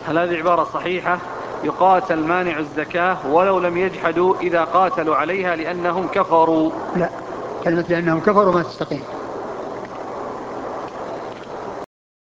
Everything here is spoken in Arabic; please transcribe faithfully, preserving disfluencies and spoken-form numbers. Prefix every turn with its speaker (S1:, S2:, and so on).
S1: هل هذه عبارة صحيحة؟ يقاتل مانع الزكاة ولو لم يجحدوا إذا قاتلوا عليها لأنهم كفروا.
S2: لا، كلمة لأنهم كفروا ما تستقيم.